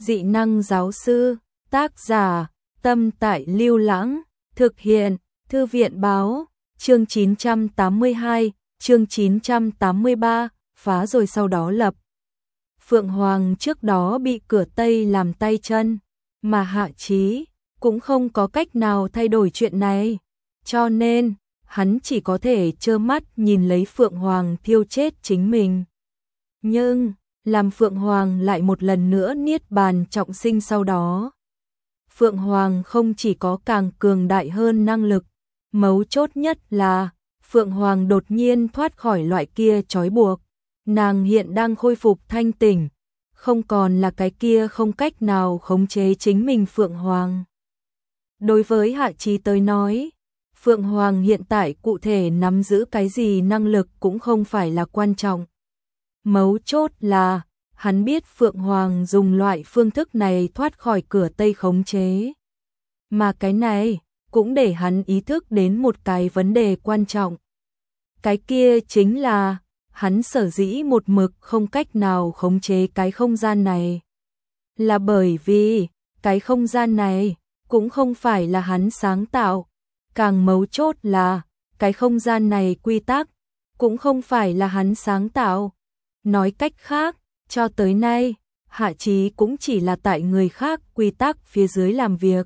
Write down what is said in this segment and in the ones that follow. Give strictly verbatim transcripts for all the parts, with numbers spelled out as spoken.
dị năng giáo sư, tác giả, Tâm Tại Lưu Lãng, thực hiện, Thư viện báo, chương chín trăm tám mươi hai, chương chín trăm tám mươi ba, phá rồi sau đó lập. Phượng Hoàng trước đó bị Cửa Tây làm tay chân, mà Hạ Chí cũng không có cách nào thay đổi chuyện này, cho nên hắn chỉ có thể trơ mắt nhìn lấy Phượng Hoàng thiêu chết chính mình. Nhưng, làm Phượng Hoàng lại một lần nữa niết bàn trọng sinh sau đó. Phượng Hoàng không chỉ có càng cường đại hơn năng lực, mấu chốt nhất là Phượng Hoàng đột nhiên thoát khỏi loại kia trói buộc. Nàng hiện đang khôi phục thanh tỉnh, không còn là cái kia không cách nào khống chế chính mình Phượng Hoàng. Đối với Hạ Chí tới nói, Phượng Hoàng hiện tại cụ thể nắm giữ cái gì năng lực cũng không phải là quan trọng. Mấu chốt là, hắn biết Phượng Hoàng dùng loại phương thức này thoát khỏi Cửa Tây khống chế. Mà cái này, cũng để hắn ý thức đến một cái vấn đề quan trọng. Cái kia chính là, hắn sở dĩ một mực không cách nào khống chế cái không gian này. Là bởi vì, cái không gian này, cũng không phải là hắn sáng tạo. Càng mấu chốt là, cái không gian này quy tắc, cũng không phải là hắn sáng tạo. Nói cách khác, cho tới nay, Hạ Chí cũng chỉ là tại người khác quy tắc phía dưới làm việc.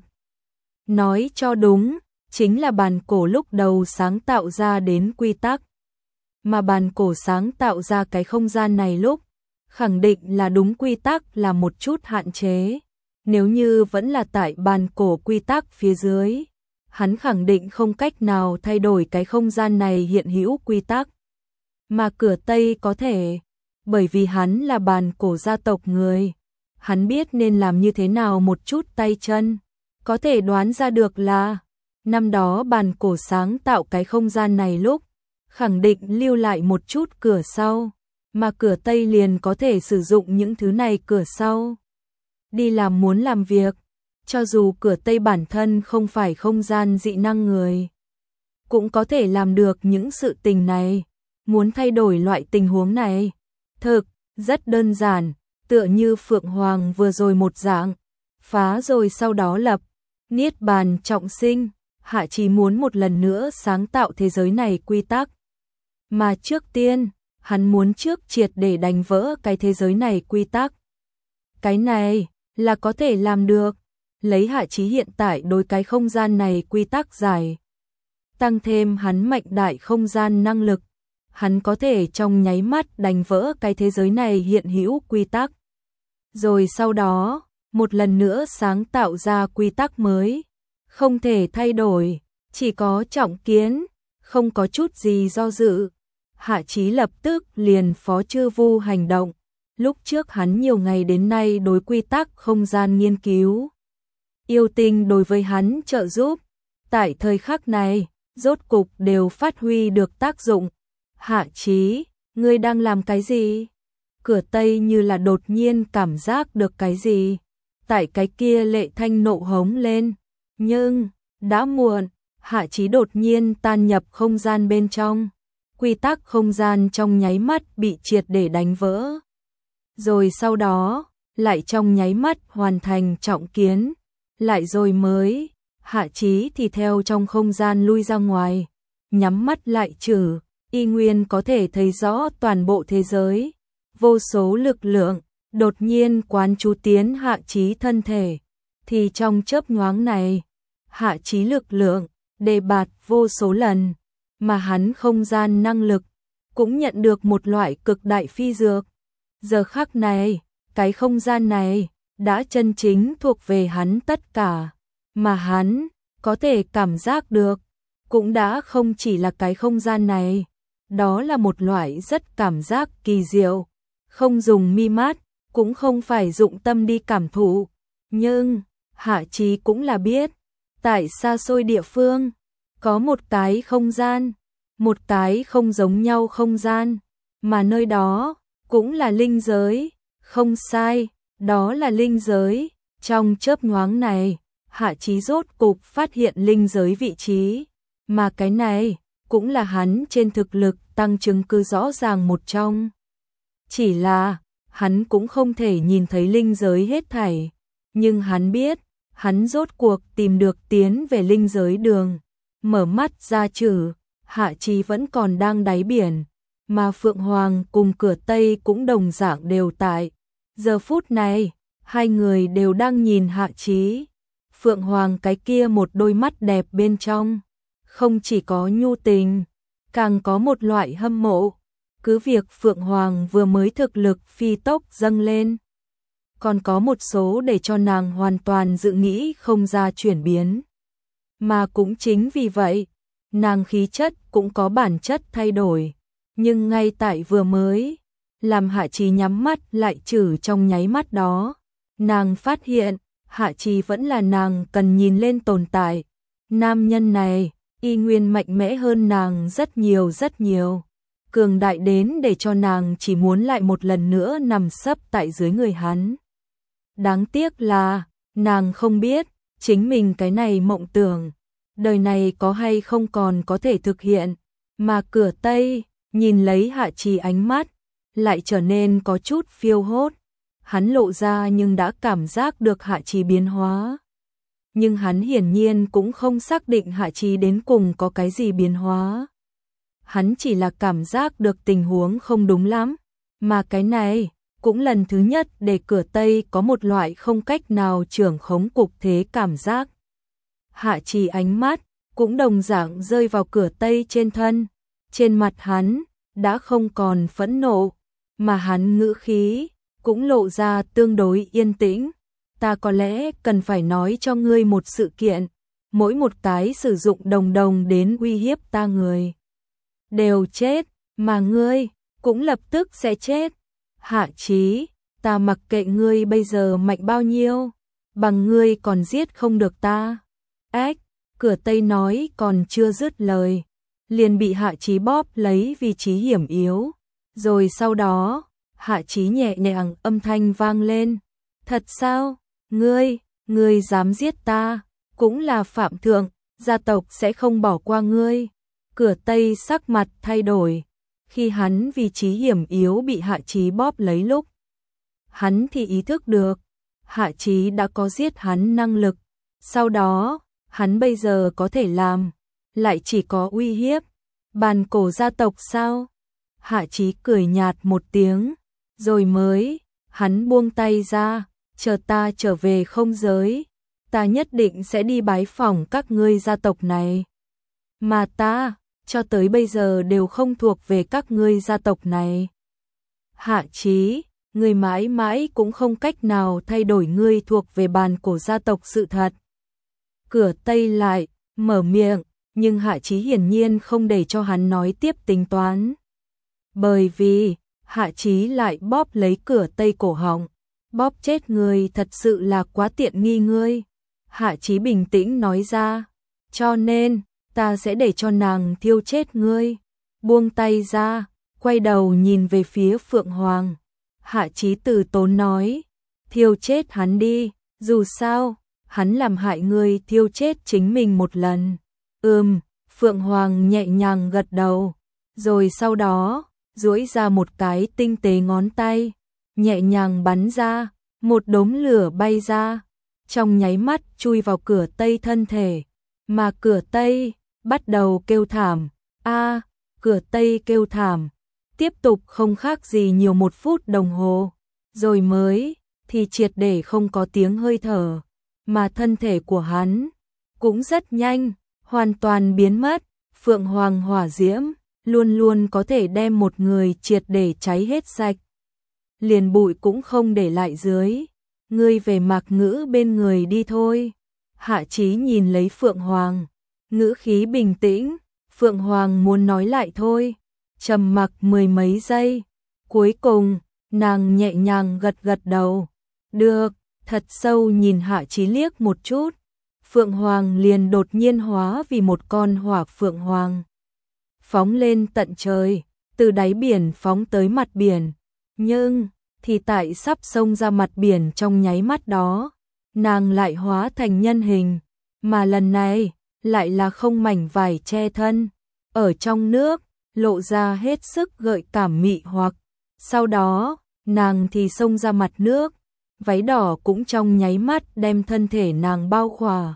Nói cho đúng, chính là bàn cổ lúc đầu sáng tạo ra đến quy tắc. Mà bàn cổ sáng tạo ra cái không gian này lúc, khẳng định là đúng quy tắc là một chút hạn chế. Nếu như vẫn là tại bàn cổ quy tắc phía dưới, hắn khẳng định không cách nào thay đổi cái không gian này hiện hữu quy tắc. Mà Cửa Tây có thể, bởi vì hắn là bàn cổ gia tộc người, hắn biết nên làm như thế nào một chút tay chân, có thể đoán ra được là, năm đó bàn cổ sáng tạo cái không gian này lúc, khẳng định lưu lại một chút cửa sau, mà Cửa Tây liền có thể sử dụng những thứ này cửa sau. Đi làm muốn làm việc, cho dù Cửa Tây bản thân không phải không gian dị năng người, cũng có thể làm được những sự tình này, muốn thay đổi loại tình huống này. Thực, rất đơn giản, tựa như Phượng Hoàng vừa rồi một dạng, phá rồi sau đó lập, niết bàn trọng sinh, Hạ Chí muốn một lần nữa sáng tạo thế giới này quy tắc. Mà trước tiên, hắn muốn trước triệt để đánh vỡ cái thế giới này quy tắc. Cái này, là có thể làm được, lấy Hạ Chí hiện tại đối cái không gian này quy tắc giải. Tăng thêm hắn mạnh đại không gian năng lực, hắn có thể trong nháy mắt đánh vỡ cái thế giới này hiện hữu quy tắc. Rồi sau đó, một lần nữa sáng tạo ra quy tắc mới, không thể thay đổi, chỉ có trọng kiến, không có chút gì do dự. Hạ Chí lập tức liền phó chư vu hành động, lúc trước hắn nhiều ngày đến nay đối quy tắc không gian nghiên cứu. Yêu tinh đối với hắn trợ giúp, tại thời khắc này, rốt cục đều phát huy được tác dụng. Hạ Chí, ngươi đang làm cái gì? Cửa Tây như là đột nhiên cảm giác được cái gì, tại cái kia lệ thanh nộ hống lên, nhưng, đã muộn, Hạ Chí đột nhiên tan nhập không gian bên trong, quy tắc không gian trong nháy mắt bị triệt để đánh vỡ. Rồi sau đó, lại trong nháy mắt hoàn thành trọng kiến, lại rồi mới, Hạ Chí thì theo trong không gian lui ra ngoài, nhắm mắt lại trừ, y nguyên có thể thấy rõ toàn bộ thế giới, vô số lực lượng, đột nhiên quán chú tiến Hạ Chí thân thể, thì trong chớp nhoáng này, Hạ Chí lực lượng, đề bạt vô số lần, mà hắn không gian năng lực, cũng nhận được một loại cực đại phi dược. Giờ khắc này, cái không gian này, đã chân chính thuộc về hắn tất cả, mà hắn, có thể cảm giác được, cũng đã không chỉ là cái không gian này, đó là một loại rất cảm giác kỳ diệu, không dùng mi mắt, cũng không phải dụng tâm đi cảm thụ, nhưng, Hạ Chí cũng là biết, tại xa xôi địa phương, có một cái không gian, một cái không giống nhau không gian, mà nơi đó, cũng là linh giới, không sai, đó là linh giới. Trong chớp nhoáng này, Hạ Chí rốt cục phát hiện linh giới vị trí, mà cái này, cũng là hắn trên thực lực tăng chứng cứ rõ ràng một trong. Chỉ là, hắn cũng không thể nhìn thấy linh giới hết thảy, nhưng hắn biết, hắn rốt cuộc tìm được tiến về linh giới đường. Mở mắt ra chử, Hạ Chí vẫn còn đang đáy biển, mà Phượng Hoàng cùng Cửa Tây cũng đồng dạng đều tại. Giờ phút này, hai người đều đang nhìn Hạ Chí. Phượng Hoàng cái kia một đôi mắt đẹp bên trong, không chỉ có nhu tình, càng có một loại hâm mộ. Cứ việc Phượng Hoàng vừa mới thực lực phi tốc dâng lên, còn có một số để cho nàng hoàn toàn dự nghĩ không ra chuyển biến. Mà cũng chính vì vậy, nàng khí chất cũng có bản chất thay đổi. Nhưng ngay tại vừa mới, làm Hạ Chí nhắm mắt lại chử trong nháy mắt đó, nàng phát hiện, Hạ Chí vẫn là nàng cần nhìn lên tồn tại. Nam nhân này, y nguyên mạnh mẽ hơn nàng rất nhiều rất nhiều. Cường đại đến để cho nàng chỉ muốn lại một lần nữa nằm sấp tại dưới người hắn. Đáng tiếc là, nàng không biết, chính mình cái này mộng tưởng, đời này có hay không còn có thể thực hiện. Mà Cửa Tây, nhìn lấy Hạ Chí ánh mắt, lại trở nên có chút phiêu hốt. Hắn lộ ra nhưng đã cảm giác được Hạ Chí biến hóa. Nhưng hắn hiển nhiên cũng không xác định Hạ Chí đến cùng có cái gì biến hóa. Hắn chỉ là cảm giác được tình huống không đúng lắm, mà cái này cũng lần thứ nhất để Cửa Tây có một loại không cách nào trưởng khống cục thế cảm giác. Hạ Chí ánh mắt cũng đồng dạng rơi vào Cửa Tây trên thân, trên mặt hắn đã không còn phẫn nộ, mà hắn ngữ khí cũng lộ ra tương đối yên tĩnh. Ta có lẽ cần phải nói cho ngươi một sự kiện, mỗi một cái sử dụng đồng đồng đến uy hiếp ta người đều chết, mà ngươi cũng lập tức sẽ chết. Hạ Chí, ta mặc kệ ngươi bây giờ mạnh bao nhiêu, bằng ngươi còn giết không được ta. Ách, Cửa Tây nói còn chưa dứt lời, liền bị Hạ Chí bóp lấy vị trí hiểm yếu. Rồi sau đó, Hạ Chí nhẹ nhàng âm thanh vang lên. Thật sao? Ngươi, ngươi dám giết ta, cũng là phạm thượng, gia tộc sẽ không bỏ qua ngươi. Cửa Tây sắc mặt thay đổi, khi hắn vị trí hiểm yếu bị Hạ Chí bóp lấy lúc, hắn thì ý thức được, Hạ Chí đã có giết hắn năng lực, sau đó, hắn bây giờ có thể làm, lại chỉ có uy hiếp. Bàn cổ gia tộc sao? Hạ Chí cười nhạt một tiếng, rồi mới, hắn buông tay ra, chờ ta trở về không giới, ta nhất định sẽ đi bái phỏng các ngươi gia tộc này. Mà ta, cho tới bây giờ đều không thuộc về các ngươi gia tộc này. Hạ Chí, ngươi mãi mãi cũng không cách nào thay đổi ngươi thuộc về bàn cổ gia tộc sự thật. Cửa Tây lại, mở miệng, nhưng Hạ Chí hiển nhiên không để cho hắn nói tiếp tính toán. Bởi vì, Hạ Chí lại bóp lấy Cửa Tây cổ họng. Bóp chết ngươi thật sự là quá tiện nghi ngươi. Hạ Chí bình tĩnh nói ra. Cho nên, ta sẽ để cho nàng thiêu chết ngươi. Buông tay ra, quay đầu nhìn về phía Phượng Hoàng. Hạ Chí từ tốn nói. Thiêu chết hắn đi, dù sao, hắn làm hại ngươi thiêu chết chính mình một lần. Ừm, Phượng Hoàng nhẹ nhàng gật đầu. Rồi sau đó, duỗi ra một cái tinh tế ngón tay, nhẹ nhàng bắn ra, một đốm lửa bay ra, trong nháy mắt chui vào Cửa Tây thân thể, mà Cửa Tây bắt đầu kêu thảm. A, Cửa Tây kêu thảm, tiếp tục không khác gì nhiều một phút đồng hồ, rồi mới thì triệt để không có tiếng hơi thở, mà thân thể của hắn cũng rất nhanh hoàn toàn biến mất. Phượng Hoàng hỏa diễm luôn luôn có thể đem một người triệt để cháy hết sạch, liền bụi cũng không để lại dưới. Ngươi về Mạc Ngữ bên người đi thôi. Hạ Chí nhìn lấy Phượng Hoàng, ngữ khí bình tĩnh. Phượng Hoàng muốn nói lại thôi, trầm mặc mười mấy giây, cuối cùng nàng nhẹ nhàng gật gật đầu. Được, thật sâu nhìn Hạ Chí liếc một chút, Phượng Hoàng liền đột nhiên hóa vì một con hỏa phượng hoàng, phóng lên tận trời, từ đáy biển phóng tới mặt biển. Nhưng thì tại sắp xông ra mặt biển trong nháy mắt đó, nàng lại hóa thành nhân hình, mà lần này lại là không mảnh vải che thân, ở trong nước lộ ra hết sức gợi cảm mị hoặc. Sau đó, nàng thì xông ra mặt nước, váy đỏ cũng trong nháy mắt đem thân thể nàng bao khỏa.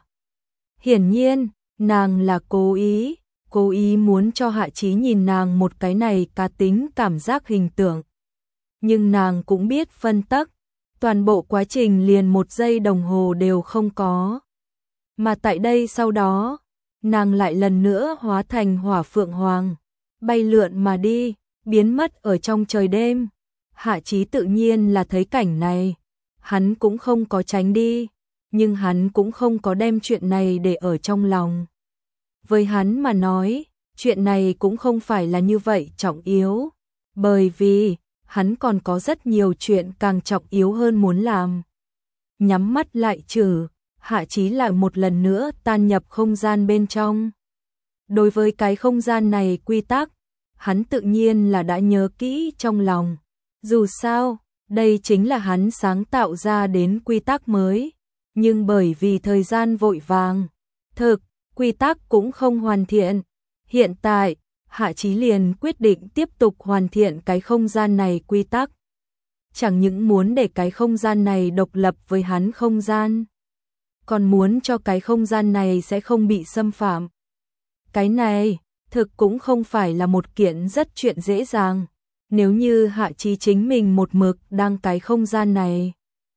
Hiển nhiên, nàng là cố ý, cố ý muốn cho Hạ Chí nhìn nàng một cái này cá tính cảm giác hình tượng. Nhưng nàng cũng biết phân tắc, toàn bộ quá trình liền một giây đồng hồ đều không có. Mà tại đây sau đó, nàng lại lần nữa hóa thành hỏa phượng hoàng, bay lượn mà đi, biến mất ở trong trời đêm. Hạ Chí tự nhiên là thấy cảnh này, hắn cũng không có tránh đi, nhưng hắn cũng không có đem chuyện này để ở trong lòng. Với hắn mà nói, chuyện này cũng không phải là như vậy trọng yếu, bởi vì hắn còn có rất nhiều chuyện càng trọng yếu hơn muốn làm. Nhắm mắt lại trừ, Hạ Chí lại một lần nữa tan nhập không gian bên trong. Đối với cái không gian này quy tắc, hắn tự nhiên là đã nhớ kỹ trong lòng. Dù sao, đây chính là hắn sáng tạo ra đến quy tắc mới, nhưng bởi vì thời gian vội vàng, thực, quy tắc cũng không hoàn thiện. Hiện tại, Hạ Chí liền quyết định tiếp tục hoàn thiện cái không gian này quy tắc. Chẳng những muốn để cái không gian này độc lập với hắn không gian, còn muốn cho cái không gian này sẽ không bị xâm phạm. Cái này, thực cũng không phải là một kiện rất chuyện dễ dàng. Nếu như Hạ Chí chính mình một mực đang cái không gian này,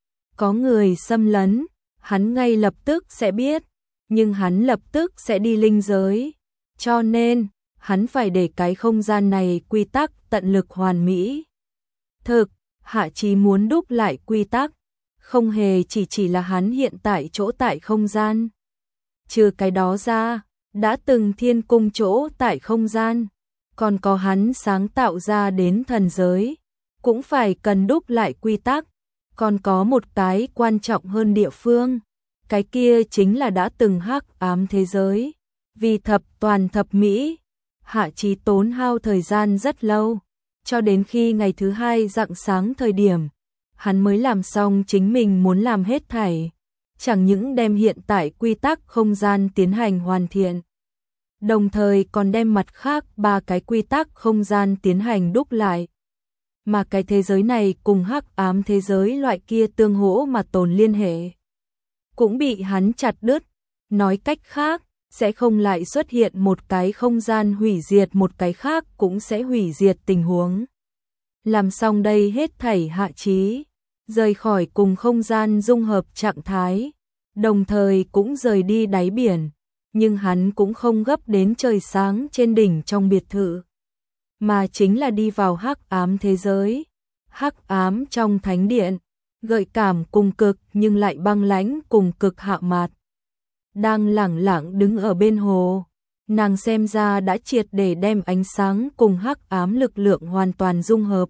có người xâm lấn, hắn ngay lập tức sẽ biết, nhưng hắn lập tức sẽ đi linh giới. Cho nên, hắn phải để cái không gian này quy tắc tận lực hoàn mỹ. Thực, Hạ Chí muốn đúc lại quy tắc, không hề chỉ chỉ là hắn hiện tại chỗ tại không gian. Trừ cái đó ra, đã từng thiên cung chỗ tại không gian, còn có hắn sáng tạo ra đến thần giới, cũng phải cần đúc lại quy tắc. Còn có một cái quan trọng hơn địa phương, cái kia chính là đã từng hắc ám thế giới. Vì thập toàn thập mỹ, Hạ Chí tốn hao thời gian rất lâu, cho đến khi ngày thứ hai rạng sáng thời điểm, hắn mới làm xong chính mình muốn làm hết thảy, chẳng những đem hiện tại quy tắc không gian tiến hành hoàn thiện, đồng thời còn đem mặt khác ba cái quy tắc không gian tiến hành đúc lại. Mà cái thế giới này cùng hắc ám thế giới loại kia tương hỗ mà tồn liên hệ, cũng bị hắn chặt đứt. Nói cách khác, sẽ không lại xuất hiện một cái không gian hủy diệt một cái khác cũng sẽ hủy diệt tình huống. Làm xong đây hết thảy, Hạ Chí rời khỏi cùng không gian dung hợp trạng thái, đồng thời cũng rời đi đáy biển, nhưng hắn cũng không gấp đến trời sáng trên đỉnh trong biệt thự, mà chính là đi vào hắc ám thế giới. Hắc ám trong thánh điện, gợi cảm cùng cực nhưng lại băng lãnh cùng cực Hạ Mạt đang lẳng lặng đứng ở bên hồ. Nàng xem ra đã triệt để đem ánh sáng cùng hắc ám lực lượng hoàn toàn dung hợp.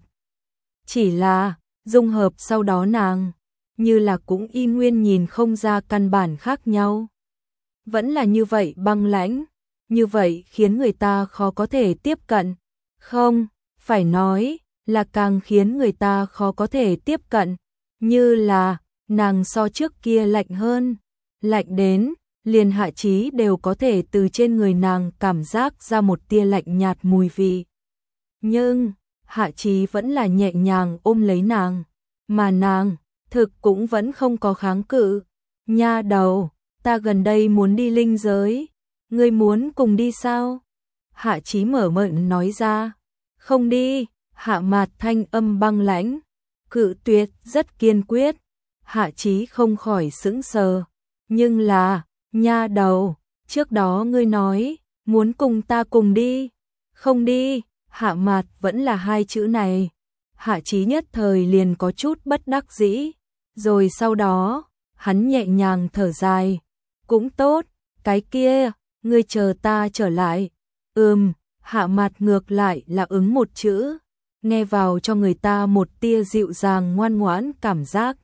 Chỉ là, dung hợp sau đó nàng, như là cũng y nguyên nhìn không ra căn bản khác nhau. Vẫn là như vậy băng lãnh, như vậy khiến người ta khó có thể tiếp cận. Không, phải nói là càng khiến người ta khó có thể tiếp cận. Như là, nàng so trước kia lạnh hơn, lạnh đến liền Hạ Chí đều có thể từ trên người nàng cảm giác ra một tia lạnh nhạt mùi vị. Nhưng, Hạ Chí vẫn là nhẹ nhàng ôm lấy nàng, mà nàng, thực cũng vẫn không có kháng cự. Nha đầu, ta gần đây muốn đi linh giới, ngươi muốn cùng đi sao? Hạ Chí mở miệng nói ra. Không đi. Hạ Mạt thanh âm băng lãnh, cự tuyệt rất kiên quyết. Hạ Chí không khỏi sững sờ. Nhưng là, nha đầu, trước đó ngươi nói, muốn cùng ta cùng đi. Không đi. Hạ Mạt vẫn là hai chữ này. Hạ Chí nhất thời liền có chút bất đắc dĩ. Rồi sau đó, hắn nhẹ nhàng thở dài. Cũng tốt, cái kia, ngươi chờ ta trở lại. Ừm, Hạ Mạt ngược lại là ứng một chữ, nghe vào cho người ta một tia dịu dàng ngoan ngoãn cảm giác.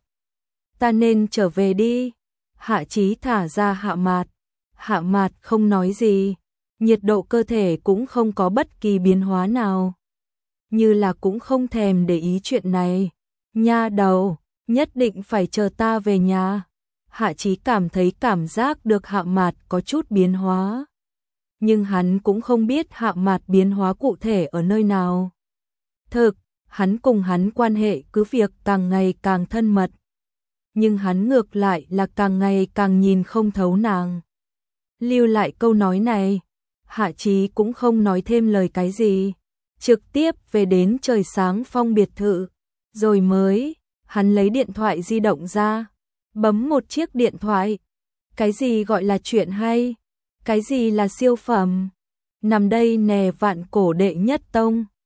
Ta nên trở về đi. Hạ Chí thả ra Hạ Mạt. Hạ Mạt không nói gì, nhiệt độ cơ thể cũng không có bất kỳ biến hóa nào, như là cũng không thèm để ý chuyện này. Nha đầu, nhất định phải chờ ta về nhà. Hạ Chí cảm thấy cảm giác được Hạ Mạt có chút biến hóa, nhưng hắn cũng không biết Hạ Mạt biến hóa cụ thể ở nơi nào. Thực, hắn cùng hắn quan hệ cứ việc càng ngày càng thân mật. Nhưng hắn ngược lại là càng ngày càng nhìn không thấu nàng. Lưu lại câu nói này, Hạ Chí cũng không nói thêm lời cái gì, trực tiếp về đến trời sáng phong biệt thự, rồi mới, hắn lấy điện thoại di động ra, bấm một chiếc điện thoại. Cái gì gọi là chuyện hay? Cái gì là siêu phẩm? Nằm đây nè vạn cổ đệ nhất tông.